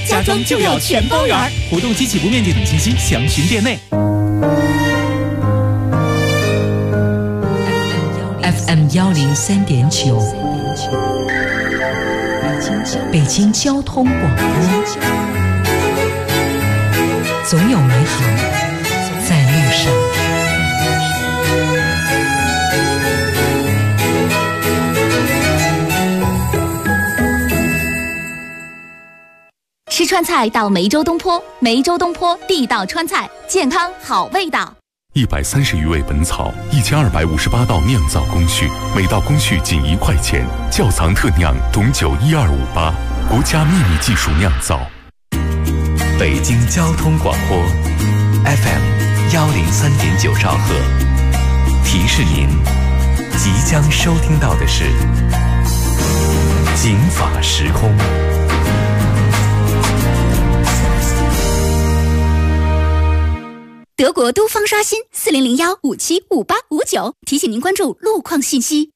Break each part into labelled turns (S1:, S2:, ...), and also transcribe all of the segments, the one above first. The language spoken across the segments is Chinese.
S1: 家装就要全包圆。活动及起步面积等信息详询店内。
S2: FM 103.9，北京交通广播，总有美好在路上。
S3: 吃川菜到梅州东坡，梅州东坡地道川菜，健康好味道。
S4: 130余味本草，1258道酿造工序，每道工序仅1块钱。窖藏特酿董酒12588，国家秘密技术酿造。
S5: 北京交通广播 FM 103.9兆赫，提示您即将收听到的是警法时空。
S3: 德国都方刷新4001575859，提醒您关注路况信息。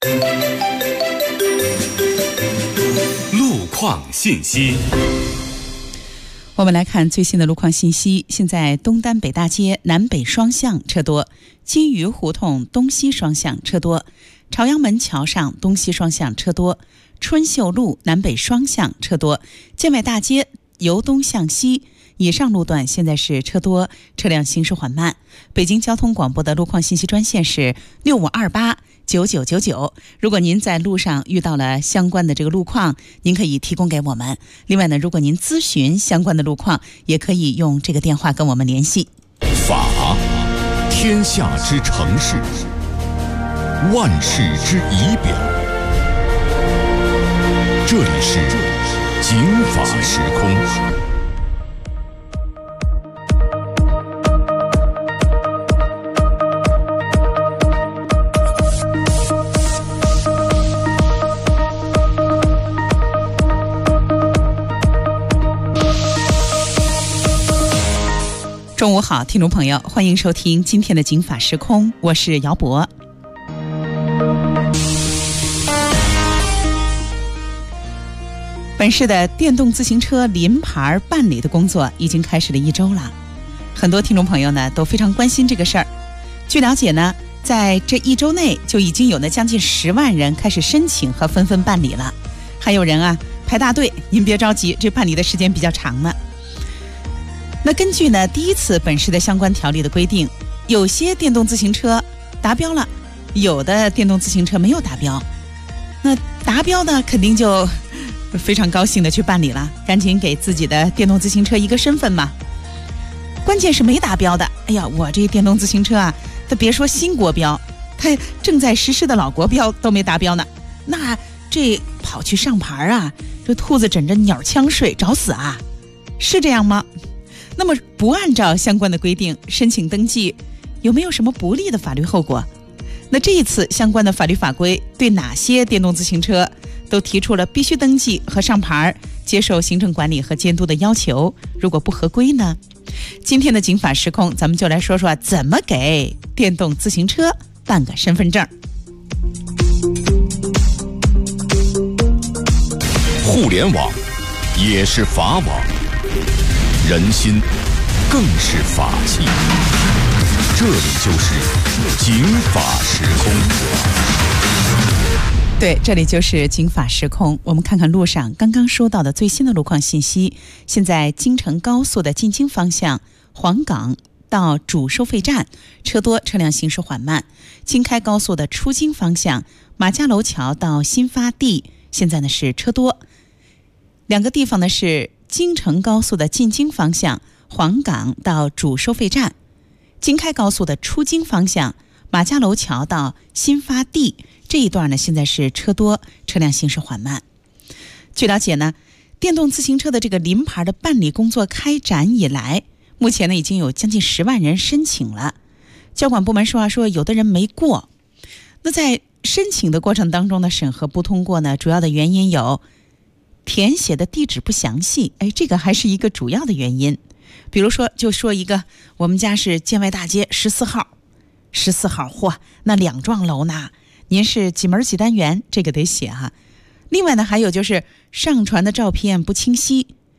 S6: 路况信息。
S7: 我们来看最新的路况信息。现在东单北大街南北双向车多，金鱼胡同东西双向车多，朝阳门桥上东西双向车多，春秀路南北双向车多，建外大街由东向西以上路段现在是车多，车辆行驶缓慢。北京交通广播的路况信息专线是65289999，如果您在路上遇到了相关的这个路况，您可以提供给我们。另外呢，如果您咨询相关的路况，也可以用这个电话跟我们联系。
S4: 法，天下之城市，万事之仪表。这里是警法时空。
S7: 中午好，听众朋友，欢迎收听今天的警法时空，我是姚博。本市的电动自行车临牌办理的工作已经开始了1周了，很多听众朋友呢都非常关心这个事儿。据了解呢，在这1周内就已经有了将近10万人开始申请和纷纷办理了，还有人啊排大队，您别着急，这办理的时间比较长呢。那根据呢第一次本市的相关条例的规定，有些电动自行车达标了，有的电动自行车没有达标。那达标的肯定就非常高兴的去办理了，赶紧给自己的电动自行车一个身份嘛。关键是没达标的，哎呀，我这电动自行车啊，它别说新国标，它正在实施的老国标都没达标呢。那这跑去上牌啊，这兔子枕着鸟枪睡，找死啊，是这样吗？那么不按照相关的规定申请登记，有没有什么不利的法律后果？那这一次相关的法律法规对哪些电动自行车都提出了必须登记和上牌，接受行政管理和监督的要求，如果不合规呢？今天的警法时空，咱们就来说说怎么给电动自行车办个身份证。
S4: 互联网也是法网，人心更是法器。这里就是警法时空。
S7: 对，这里就是警法时空。我们看看路上刚刚收到的最新的路况信息。现在京承高速的进京方向黄岗到主收费站车多，车辆行驶缓慢。京开高速的出京方向马家楼桥到新发地现在呢是车多。两个地方呢是京承高速的进京方向黄岗到主收费站，京开高速的出京方向马家楼桥到新发地这一段呢现在是车多，车辆行驶缓慢。据了解呢，电动自行车的这个临牌的办理工作开展以来，目前呢已经有将近10万人申请了。交管部门说有的人没过。那在申请的过程当中呢，审核不通过呢，主要的原因有填写的地址不详细，这个还是一个主要的原因。比如说，就说一个，我们家是建外大街14号，嚯，那2幢楼呢，您是几门几单元，这个得写哈。另外呢，还有就是上传的照片不清晰，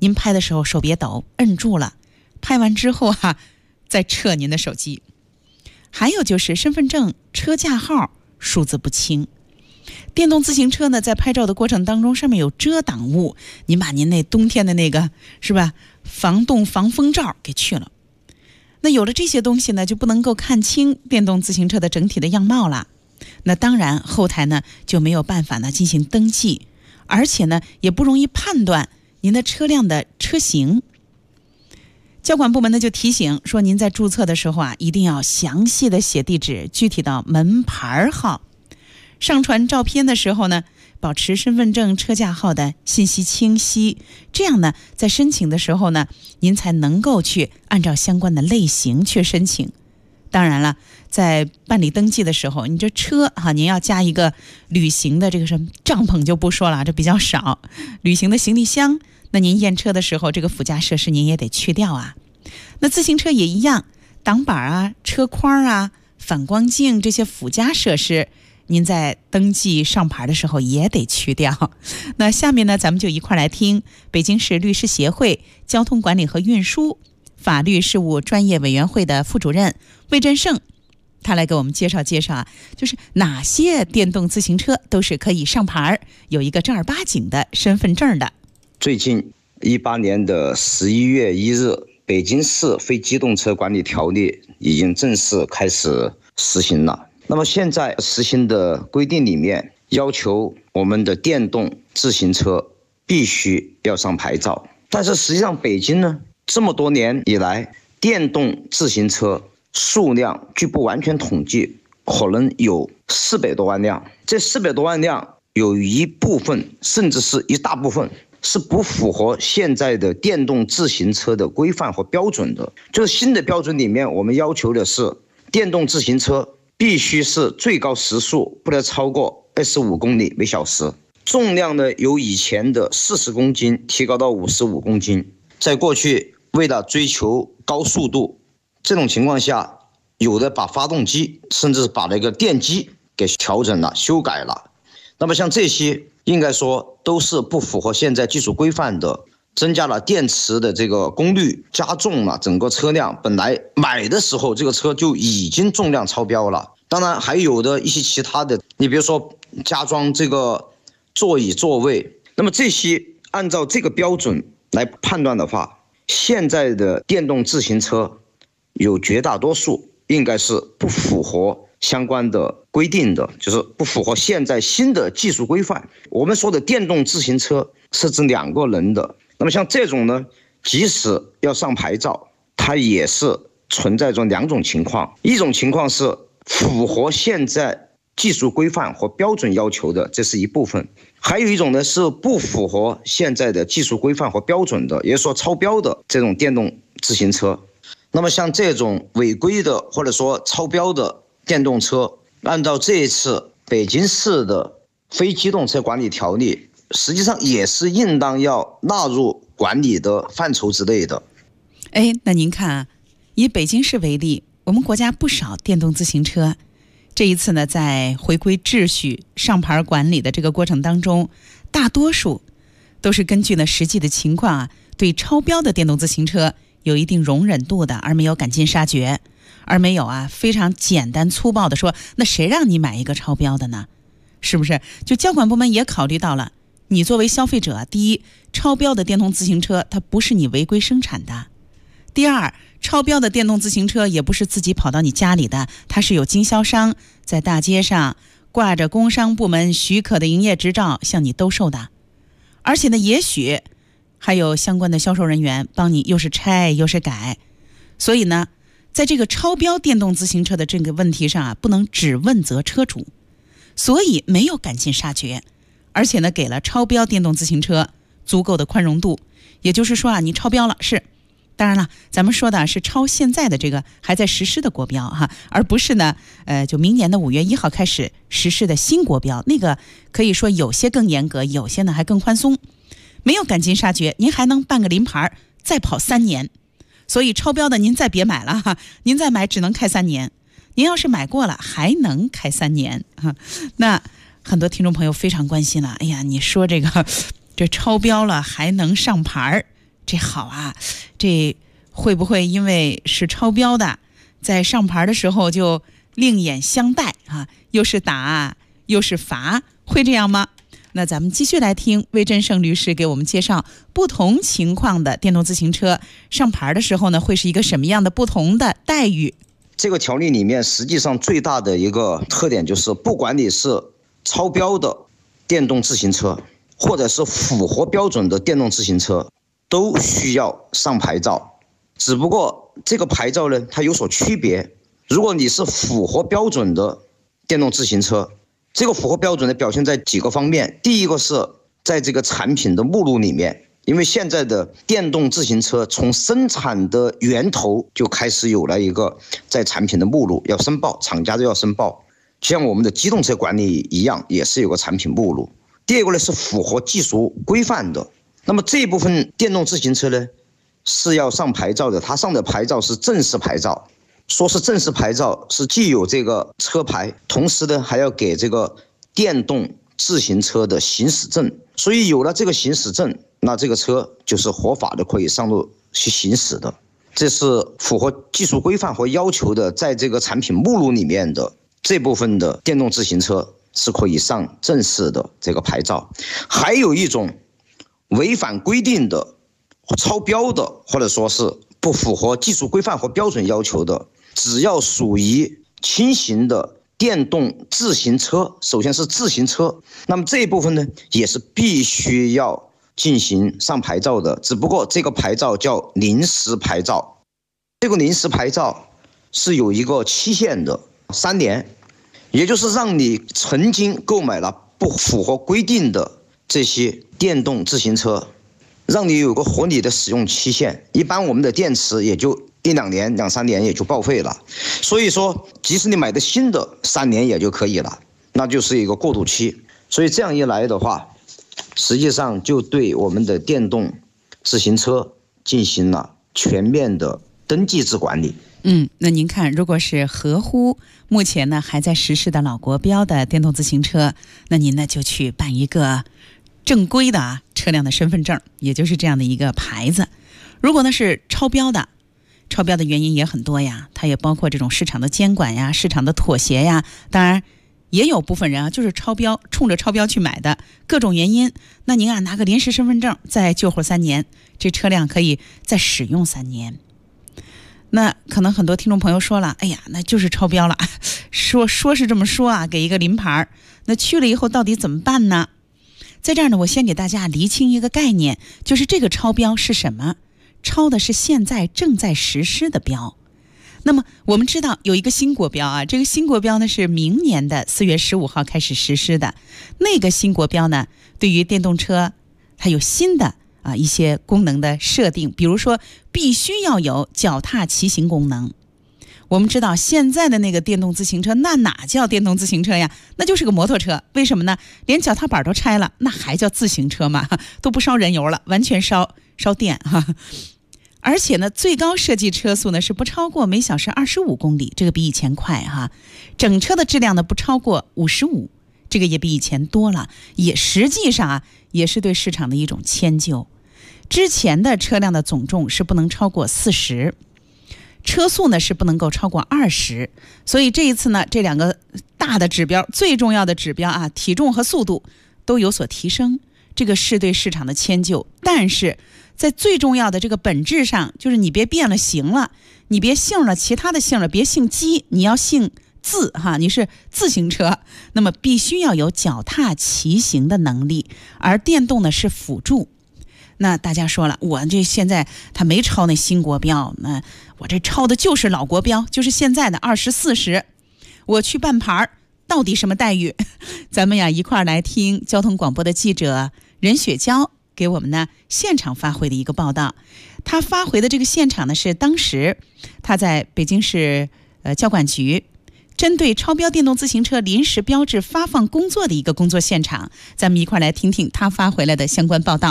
S7: 您拍的时候手别抖，摁住了，拍完之后再撤您的手机。还有就是身份证、车架号数字不清。电动自行车呢，在拍照的过程当中，上面有遮挡物，您把您那冬天的那个是吧，防冻防风罩给去了。那有了这些东西呢，就不能够看清电动自行车的整体的样貌了。那当然后台呢就没有办法呢进行登记，而且呢也不容易判断您的车辆的车型。交管部门呢就提醒说，您在注册的时候一定要详细的写地址，具体到门牌号。上传照片的时候呢，保持身份证车架号的信息清晰，这样呢在申请的时候呢，您才能够去按照相关的类型去申请。当然了，在办理登记的时候，你这车您要加一个旅行的这个什么帐篷就不说了，这比较少。旅行的行李箱，那您验车的时候，这个附加设施您也得去掉啊。那自行车也一样，挡板车筐反光镜这些附加设施，您在登记上牌的时候也得去掉。那下面呢，咱们就一块来听北京市律师协会交通管理和运输法律事务专业委员会的副主任魏振胜，他来给我们介绍介绍就是哪些电动自行车都是可以上牌，有一个正儿八经的身份证的。
S8: 最近18年的11月1日，北京市非机动车管理条例已经正式开始实行了。那么现在实行的规定里面，要求我们的电动自行车必须要上牌照。但是实际上北京呢，这么多年以来，电动自行车数量据不完全统计，可能有400多万辆。这400多万辆有一部分甚至是一大部分是不符合现在的电动自行车的规范和标准的。就是新的标准里面，我们要求的是电动自行车必须是最高时速不得超过25公里每小时，重量呢由以前的40公斤提高到55公斤。在过去为了追求高速度，这种情况下，有的把发动机甚至把那个电机给调整了修改了。那么像这些应该说都是不符合现在技术规范的，增加了电池的这个功率，加重了整个车辆本来买的时候这个车就已经重量超标了。当然还有的一些其他的，你比如说加装这个座椅座位，那么这些按照这个标准来判断的话，现在的电动自行车有绝大多数应该是不符合相关的规定的，就是不符合现在新的技术规范。我们说的电动自行车是指2个人的，那么像这种呢，即使要上牌照，它也是存在着2种情况。一种情况是符合现在技术规范和标准要求的，这是一部分；还有一种呢是不符合现在的技术规范和标准的，也就是说超标的这种电动自行车。那么像这种违规的或者说超标的电动车，按照这一次北京市的非机动车管理条例，实际上也是应当要纳入管理的范畴之内的。
S7: 那您看以北京市为例，我们国家不少电动自行车，这一次呢，在回归秩序、上牌管理的这个过程当中，大多数都是根据呢实际的情况对超标的电动自行车有一定容忍度的，而没有赶尽杀绝，而没有非常简单粗暴的说，那谁让你买一个超标的呢？是不是？就交管部门也考虑到了，你作为消费者，第一，超标的电动自行车它不是你违规生产的；第二，超标的电动自行车也不是自己跑到你家里的，它是有经销商在大街上挂着工商部门许可的营业执照向你兜售的，而且呢，也许还有相关的销售人员帮你又是拆又是改。所以呢，在这个超标电动自行车的这个问题上不能只问责车主，所以没有赶尽杀绝，而且呢，给了超标电动自行车足够的宽容度。也就是说你超标了，是当然了，咱们说的是超现在的这个还在实施的国标而不是呢就明年的5月1号开始实施的新国标，那个可以说有些更严格，有些呢还更宽松。没有赶尽杀绝，您还能办个临牌再跑3年。所以超标的您再别买了您再买只能开3年，您要是买过了还能开3年那很多听众朋友非常关心了，哎呀，你说这超标了还能上牌， 这好啊，这会不会因为是超标的，在上牌的时候就另眼相待啊？又是打又是罚，会这样吗？那咱们继续来听魏振胜律师给我们介绍不同情况的电动自行车上牌的时候呢，会是一个什么样的不同的待遇。
S8: 这个条例里面实际上最大的一个特点就是，不管你是超标的电动自行车，或者是符合标准的电动自行车，都需要上牌照。只不过这个牌照呢，它有所区别。如果你是符合标准的电动自行车，这个符合标准的表现在几个方面。第一个是在这个产品的目录里面，因为现在的电动自行车从生产的源头就开始有了一个在产品的目录要申报，厂家都要申报，像我们的机动车管理一样，也是有个产品目录。第二个呢是符合技术规范的，那么这一部分电动自行车呢是要上牌照的，它上的牌照是正式牌照。说是正式牌照，是既有这个车牌，同时呢还要给这个电动自行车的行驶证。所以有了这个行驶证，那这个车就是合法的，可以上路去行驶的。这是符合技术规范和要求的，在这个产品目录里面的这部分的电动自行车是可以上正式的这个牌照。还有一种违反规定的、超标的，或者说是不符合技术规范和标准要求的，只要属于轻型的电动自行车，首先是自行车，那么这一部分呢也是必须要进行上牌照的，只不过这个牌照叫临时牌照。这个临时牌照是有一个期限的，3年，也就是让你曾经购买了不符合规定的这些电动自行车，让你有个合理的使用期限。一般我们的电池也就1-2年、2-3年也就报废了，所以说即使你买的新的3年也就可以了，那就是一个过渡期。所以这样一来的话，实际上就对我们的电动自行车进行了全面的登记制管理。
S7: 那您看，如果是合乎目前呢还在实施的老国标的电动自行车，那您呢就去办一个正规的车辆的身份证，也就是这样的一个牌子。如果呢是超标的，超标的原因也很多呀，它也包括这种市场的监管呀、市场的妥协呀，当然也有部分人啊就是超标，冲着超标去买的，各种原因。那您拿个临时身份证再救活3年，这车辆可以再使用3年。那可能很多听众朋友说了，哎呀，那就是超标了，说是这么说啊，给一个临牌，那去了以后到底怎么办呢？在这儿呢，我先给大家厘清一个概念，就是这个超标是什么？超的是现在正在实施的标。那么我们知道有一个新国标啊，这个新国标呢是明年的4月15号开始实施的。那个新国标呢，对于电动车它有新的一些功能的设定，比如说必须要有脚踏骑行功能。我们知道现在的那个电动自行车，那哪叫电动自行车呀？那就是个摩托车。为什么呢？连脚踏板都拆了，那还叫自行车吗？都不烧人油了，完全烧电哈。而且呢，最高设计车速呢是不超过每小时25公里，这个比以前快哈。整车的质量呢不超过55，这个也比以前多了，也实际上也是对市场的一种迁就。之前的车辆的总重是不能超过40，车速呢是不能够超过20，所以这一次呢，这2个大的指标，最重要的指标体重和速度都有所提升，这个是对市场的迁就。但是在最重要的这个本质上，就是你别变了形了，你别姓了其他的姓了，别姓姬，你要姓自哈，你是自行车，那么必须要有脚踏骑行的能力，而电动呢是辅助。那大家说了，我这现在他没超那新国标，那我这超的就是老国标，就是现在的2040，我去办牌到底什么待遇？咱们一块儿来听交通广播的记者任雪娇给我们呢现场发回的一个报道。他发回的这个现场呢是当时他在北京市交管局针对超标电动自行车临时标志发放工作的一个工作现场，咱们一块来听听他发回来的相关报道。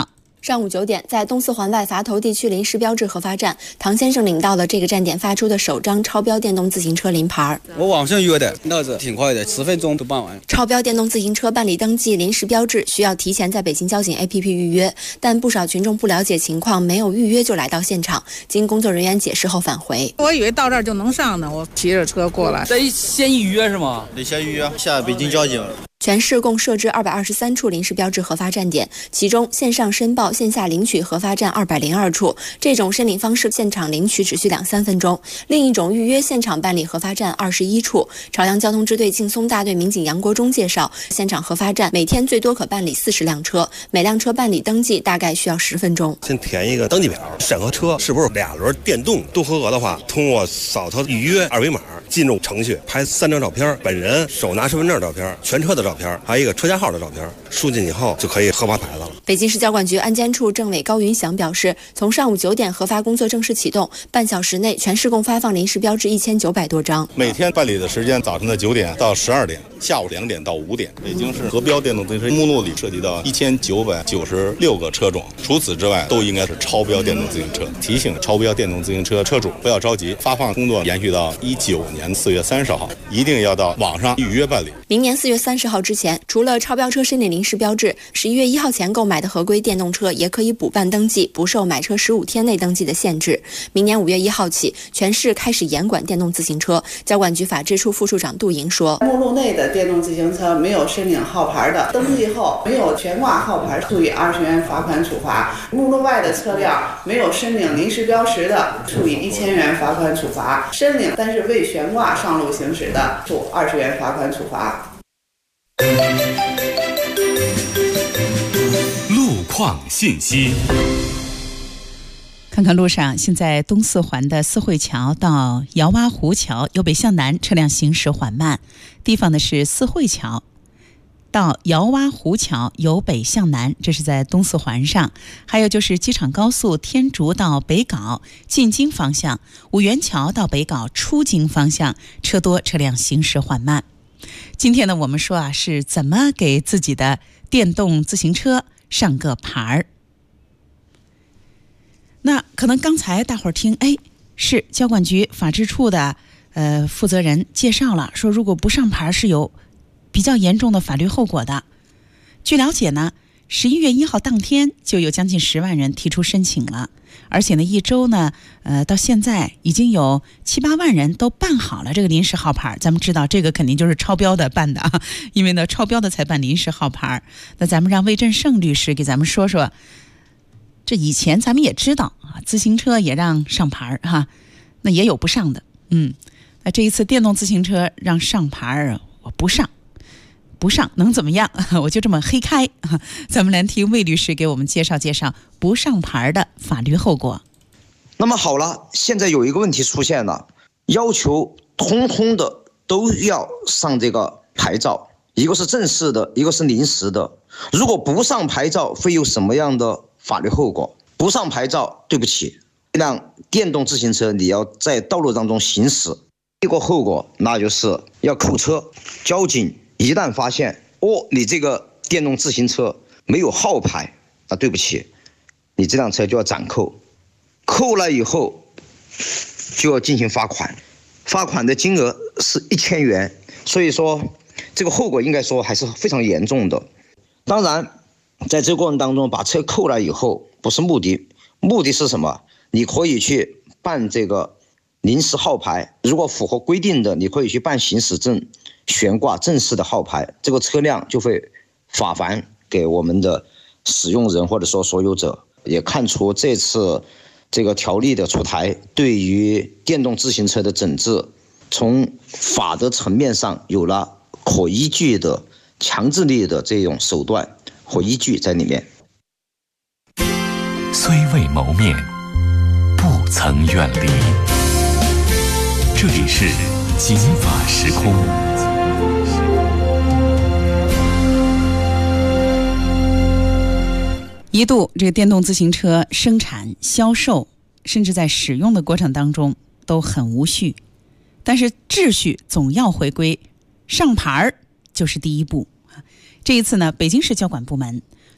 S9: 上午9点，在东四环外垡头地区临时标志核发站，唐先生领到了这个站点发出的首张超标电动自行车临牌。
S10: 我网上约的，那是挺快的，10分钟都办完。
S9: 超标电动自行车办理登记临时标志需要提前在北京交警 APP 预约，但不少群众不了解情况，没有预约就来到现场，经工作人员解释后返回。
S11: 我以为到这儿就能上呢，我骑着车过来。
S12: 得先预约是吗？
S13: 得先预约，下北京交警。
S9: 全市共设置223处临时标志核发站点，其中线上申报、线下领取核发站202处。这种申领方式现场领取只需2-3分钟。另一种预约现场办理核发站21处。朝阳交通支队劲松大队民警杨国忠介绍，现场核发站每天最多可办理40辆车，每辆车办理登记大概需要10分钟。
S14: 先填一个登记表，审核车是不是2轮电动都合格的话，通过扫他预约二维码进入程序，拍3张照片，本人手拿身份证照片，全车的照片，还有一个车架号的照片，输进以后就可以核发牌子了。
S9: 北京市交管局安监处政委高云祥表示，从上午9点核发工作正式启动，半小时内全市共发放临时标志1900多张。
S15: 每天办理的时间早晨的9点到12点，下午2点到5点。北京市核标电动自行车目录里涉及到1996个车种，除此之外都应该是超标电动自行车。提醒超标电动自行车车主不要着急，发放工作延续到19年4月30号，一定要到网上预约办理。
S9: 明年4月30号之前，除了超标车申领临时标志，11月1号前购买的合规电动车也可以补办登记，不受买车15天内登记的限制。明年5月1号起，全市开始严管电动自行车。交管局法制处副处长杜莹说，
S16: 目录内的电动自行车没有申领号牌的，登记后没有悬挂号牌，处以20元罚款处罚；目录外的车辆没有申领临时标识的，处以1000元罚款处罚；申领但是未悬挂上路行驶的，处20元罚款处罚。
S6: 路况信息。
S7: 看看路上，现在东四环的四惠桥到姚洼湖桥由北向南车辆行驶缓慢，提防的是四惠桥到姚洼湖桥由北向南，这是在东四环上。还有就是机场高速天竺到北碏进京方向，五元桥到北碏出京方向车多，车辆行驶缓慢。今天呢，我们说是怎么给自己的电动自行车上个牌儿。那可能刚才大伙儿听，是交管局法制处的负责人介绍了，说如果不上牌是有比较严重的法律后果的。据了解呢，11月1号当天就有将近10万人提出申请了，而且呢一周呢到现在已经有7-8万人都办好了这个临时号牌。咱们知道这个肯定就是超标的办的啊，因为呢超标的才办临时号牌。那咱们让魏振胜律师给咱们说说，这以前咱们也知道啊，自行车也让上牌哈，那也有不上的。那这一次电动自行车让上牌，我不上能怎么样？我就这么黑开。咱们来听魏律师给我们介绍介绍不上牌的法律后果。
S8: 那么好了，现在有一个问题出现了，要求通通的都要上这个牌照，一个是正式的，一个是临时的。如果不上牌照会有什么样的法律后果？不上牌照，对不起，这辆电动自行车你要在道路当中行驶，一个后果那就是要扣车。交警一旦发现你这个电动自行车没有号牌，那对不起，你这辆车就要暂扣，扣了以后就要进行罚款，罚款的金额是1000元。所以说这个后果应该说还是非常严重的。当然在这个过程当中把车扣了以后不是目的，目的是什么？你可以去办这个临时号牌，如果符合规定的你可以去办行驶证，悬挂正式的号牌，这个车辆就会发还给我们的使用人或者说所有者。也看出这次这个条例的出台对于电动自行车的整治从法的层面上有了可依据的强制力的这种手段和依据在里面。
S5: 虽未谋面，不曾远离。这里是警法时空。
S7: 一度这个电动自行车生产、销售，甚至在使用的过程当中都很无序，但是秩序总要回归，上牌就是第一步。这一次呢，北京市交管部门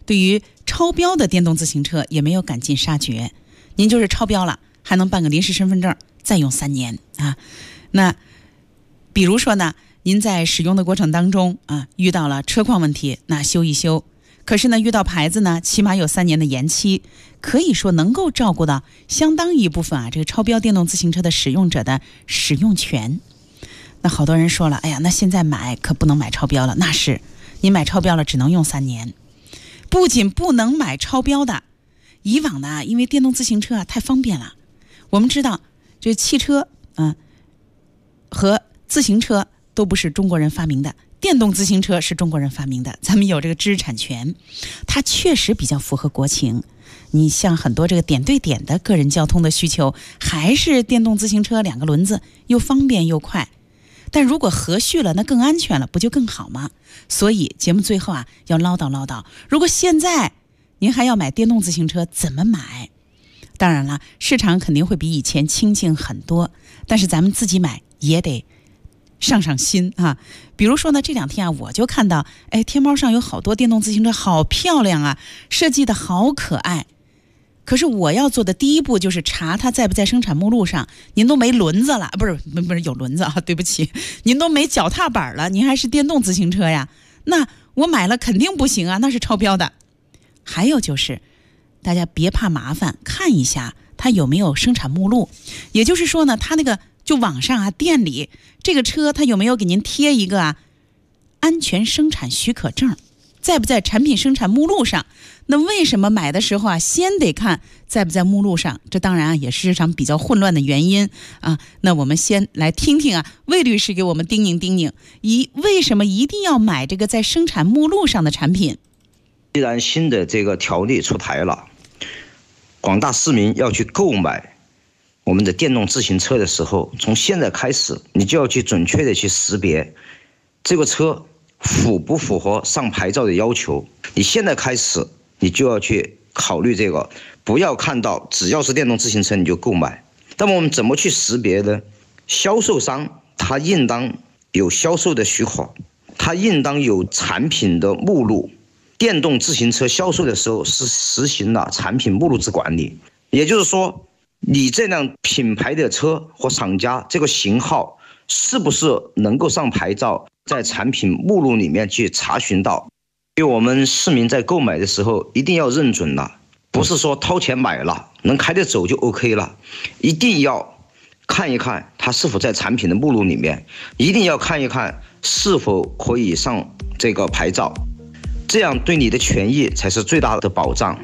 S7: 对于超标的电动自行车也没有赶尽杀绝，您就是超标了，还能办个临时身份证，再用3年啊。那比如说呢，您在使用的过程当中啊，遇到了车况问题，那修一修。可是呢，遇到牌子呢，起码有3年的延期，可以说能够照顾到相当一部分啊，这个超标电动自行车的使用者的使用权。那好多人说了，哎呀，那现在买可不能买超标了。那是，你买超标了只能用3年。不仅不能买超标的，以往呢，因为电动自行车啊太方便了。我们知道，这汽车和自行车都不是中国人发明的。电动自行车是中国人发明的，咱们有这个知识产权，它确实比较符合国情。你像很多这个点对点的个人交通的需求，还是电动自行车2个轮子，又方便又快。但如果和煦了，那更安全了，不就更好吗？所以节目最后啊，要唠叨，如果现在您还要买电动自行车，怎么买？当然了，市场肯定会比以前清静很多，但是咱们自己买也得上心啊。比如说呢，这2天啊，我就看到天猫上有好多电动自行车，好漂亮啊，设计的好可爱。可是我要做的第一步就是查它在不在生产目录上。您都没轮子了，不是有轮子啊，对不起，您都没脚踏板了，您还是电动自行车呀？那我买了肯定不行啊，那是超标的。还有就是大家别怕麻烦，看一下它有没有生产目录。也就是说呢，它那个就网上啊，店里这个车它有没有给您贴一个安全生产许可证，在不在产品生产目录上？那为什么买的时候啊，先得看在不在目录上？这当然啊，也是市场比较混乱的原因啊。那我们先来听听啊，魏律师给我们叮咛，为什么一定要买这个在生产目录上的产品？
S8: 既然新的这个条例出台了，广大市民要去购买我们的电动自行车的时候，从现在开始，你就要去准确的去识别这个车符不符合上牌照的要求。你现在开始，你就要去考虑这个，不要看到只要是电动自行车你就购买。那么我们怎么去识别呢？销售商他应当有销售的许可，他应当有产品的目录。电动自行车销售的时候是实行了产品目录制管理，也就是说，你这辆品牌的车或厂家这个型号是不是能够上牌照，在产品目录里面去查询到。因为我们市民在购买的时候一定要认准了，不是说掏钱买了能开得走就 OK 了，一定要看一看它是否在产品的目录里面，一定要看一看是否可以上这个牌照，这样对你的权益才是最大的保障。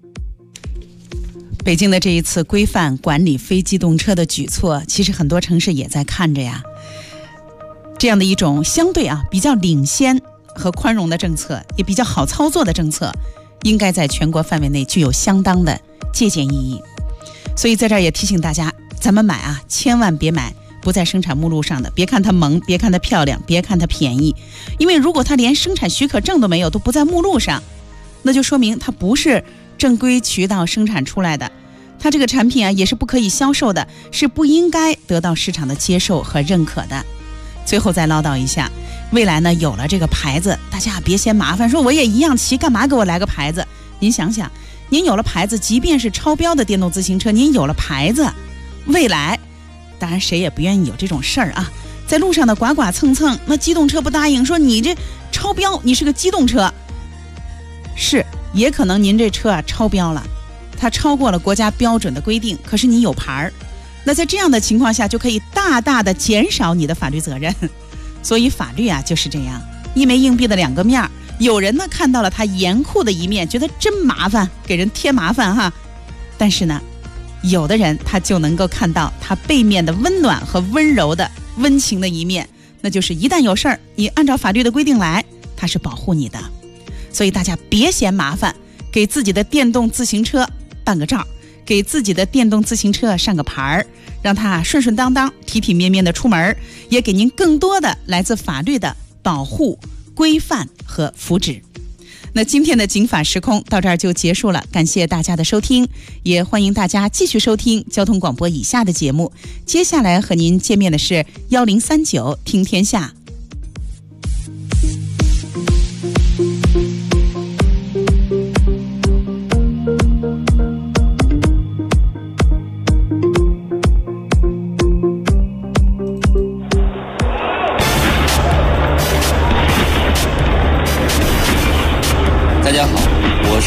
S7: 北京的这一次规范管理非机动车的举措，其实很多城市也在看着呀。这样的一种相对比较领先和宽容的政策，也比较好操作的政策，应该在全国范围内具有相当的借鉴意义。所以在这儿也提醒大家，咱们买千万别买不在生产目录上的，别看它萌，别看它漂亮，别看它便宜，因为如果它连生产许可证都没有，都不在目录上，那就说明它不是正规渠道生产出来的，它这个产品也是不可以销售的，是不应该得到市场的接受和认可的。最后再唠叨一下，未来呢有了这个牌子，大家别嫌麻烦，说我也一样骑，干嘛给我来个牌子？您想想，您有了牌子，即便是超标的电动自行车，您有了牌子，未来当然谁也不愿意有这种事儿在路上的剐剐蹭蹭，那机动车不答应，说你这超标，你是个机动车，是也可能您这车超标了，它超过了国家标准的规定，可是你有牌儿，那在这样的情况下就可以大大的减少你的法律责任。所以法律就是这样，一枚硬币的2个面。有人呢看到了它严酷的一面，觉得真麻烦，给人添麻烦但是呢，有的人他就能够看到它背面的温暖和温柔的温情的一面，那就是一旦有事儿，你按照法律的规定来，它是保护你的。所以大家别嫌麻烦，给自己的电动自行车办个照，给自己的电动自行车上个牌儿，让它顺顺当当、体体面面的出门，也给您更多的来自法律的保护、规范和福祉。那今天的警法时空到这儿就结束了，感谢大家的收听，也欢迎大家继续收听交通广播以下的节目。接下来和您见面的是1039听天下。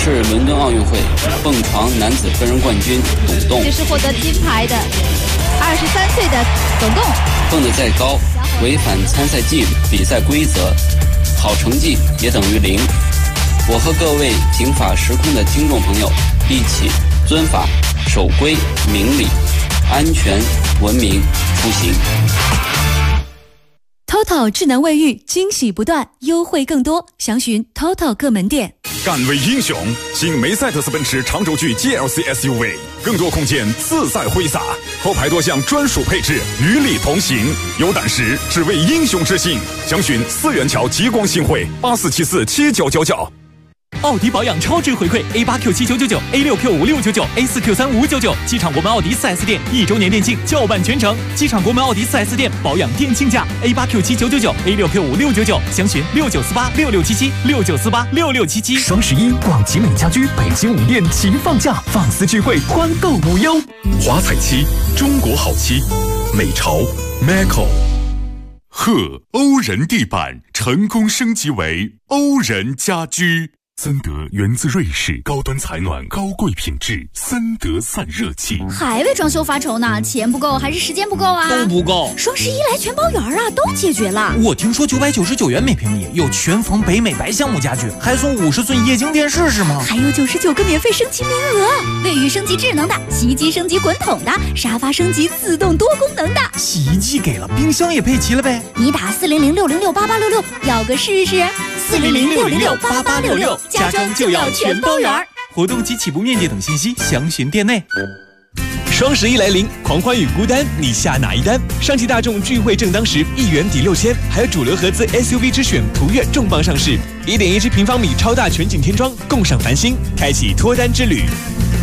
S12: 是伦敦奥运会蹦床男子个人冠军董栋。
S17: 这是获得金牌的23岁的董栋。
S12: 蹦得再高，违反参赛纪律、比赛规则，好成绩也等于0。我和各位警法时空的听众朋友一起遵法、守规、明理、安全、文明出行。
S18: TOTO 智能卫浴惊喜不断，优惠更多，详询 TOTO 各门店。
S19: 敢为英雄，新梅赛德斯奔驰长轴距 GLC SUV， 更多空间自在挥洒，后排多项专属配置与你同行。有胆识，只为英雄之心。详询4元桥极光新会84747999。
S1: 奥迪保养超值回馈 A8Q7999 A6Q5699 A4Q3599，机场国门奥迪 4S 店1周年店庆叫办全程，机场国门奥迪 4S 店保养店庆价 A8Q7999 A6Q5699，详询69486677 69486677。
S20: 双11，广集美家居北京5店齐放假，放肆聚会，欢购无忧。
S4: 华彩漆，中国好漆，美潮 Macco。欧人地板成功升级为欧人家居。森德源自瑞士，高端采暖，高贵品质，森德散热器。
S3: 还为装修发愁呢？钱不够还是时间不够啊？
S1: 都不够。
S3: 双11来全包圆啊，都解决了。
S1: 我听说999元每平米有全房北美白橡木家具，还送50寸液晶电视是吗？
S3: 还有99个免费升级名额，卫浴升级智能的，洗衣机升级滚筒的，沙发升级自动多功能的。
S1: 洗衣机给了，冰箱也配齐了呗。
S3: 你打40060688866要个试试。40060688866，家装就要全包圆。
S1: 活动及起步面积等信息详询店内。
S21: 双11来临，狂欢与孤单，你下哪一单？上汽大众聚会正当时，1元抵6000，还有主流合资 SUV 之选途岳重磅上市，1.17平方米超大全景天窗，共赏繁星，开启脱单之旅。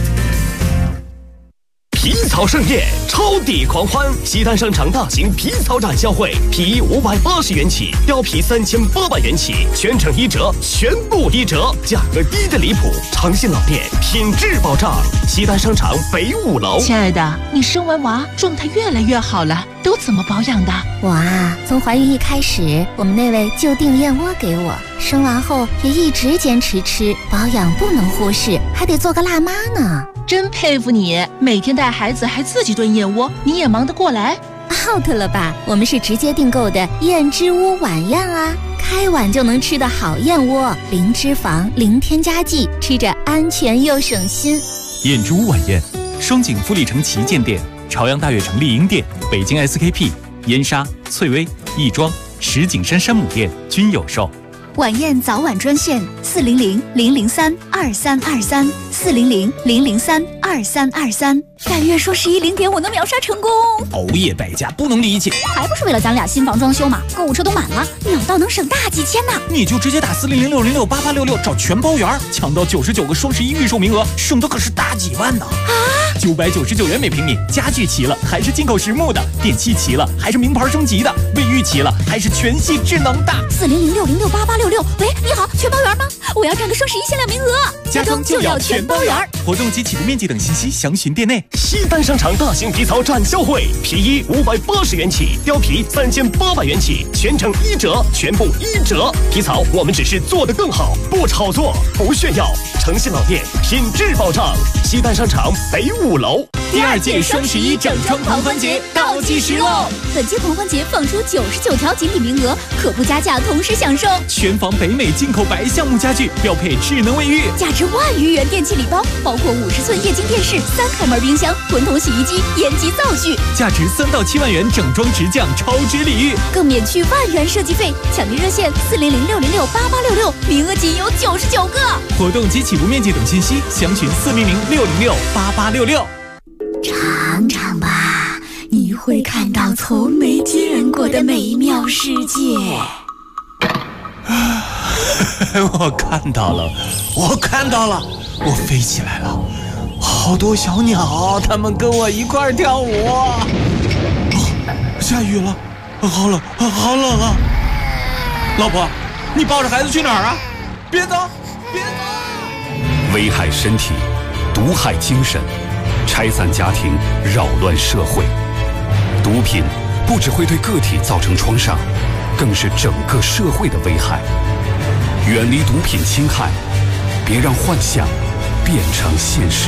S20: 皮草盛宴，超抵狂欢！西单商场大型皮草展销会，皮衣580元起，貂皮3800元起，全程1折，全部1折，价格低得离谱。诚信老店，品质保障。西单商场北5楼。
S22: 亲爱的，你生完娃状态越来越好了，都怎么保养的？
S23: 我啊，从怀孕一开始，我们那位就订燕窝给我，生完后也一直坚持吃，保养不能忽视，还得做个辣妈呢。
S22: 真佩服你，每天带孩子还自己炖燕窝，你也忙得过来？
S23: out 了吧？我们是直接订购的燕之屋晚宴啊，开碗就能吃的好燕窝，零脂肪、零添加剂，吃着安全又省心。
S1: 燕之屋晚宴，双井富力城旗舰店、朝阳大悦城丽婴店、北京 SKP、燕莎、翠微、亦庄、石景山山姆店均有售。
S3: 晚宴早晚专线400-003-2323，400-003-2323。但愿说11零点我能秒杀成功。
S1: 熬夜败家不能理解，
S3: 还不是为了咱俩新房装修嘛？购物车都满了，秒到能省大几千呢。
S1: 你就直接打400668866找全包圆，抢到99个双11预售名额，省的可是大几万呢！啊，999元每平米，家具齐了还是进口实木的，电器齐了还是名牌升级的，卫浴齐了还是全系智能的。
S3: 400668866，喂，你好，全包圆吗？我要占个双11限量名额，
S1: 家装就要全包圆。活动及起步面积等信息详询店内。
S20: 西单商场大型皮草展销会，皮衣580元起，貂皮3800元起，全程1折，全部1折。皮草我们只是做得更好，不炒作，不炫耀。诚信老店，品质保障。西单商场北5楼。
S1: 第2届双11整装狂欢节倒计时喽！
S3: 本届狂欢节放出99条锦鲤名额，可不加价同时享受
S1: 全房北美进口白橡木家具，标配智能卫浴，
S3: 价值1万余元电器礼包，包括50寸液晶电视、3开门冰箱、滚筒洗衣机、延吉灶具，
S1: 价值3到7万元整装直降超值礼遇，
S3: 更免去1万元设计费。抢订热线400-606-8866，名额仅有99个。
S1: 活动及起步面积等信息详询400-606-8866。
S3: 尝尝吧，你会看到从没见过的美妙世界。
S1: 我看到了，我飞起来了，好多小鸟，它们跟我一块跳舞。下雨了，好冷啊！老婆，你抱着孩子去哪儿啊？别走！
S4: 危害身体，毒害精神，拆散家庭，扰乱社会。毒品不只会对个体造成创伤，更是整个社会的危害。远离毒品侵害，
S6: 别让幻想变成现实。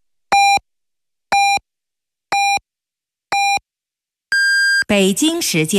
S2: 北京时间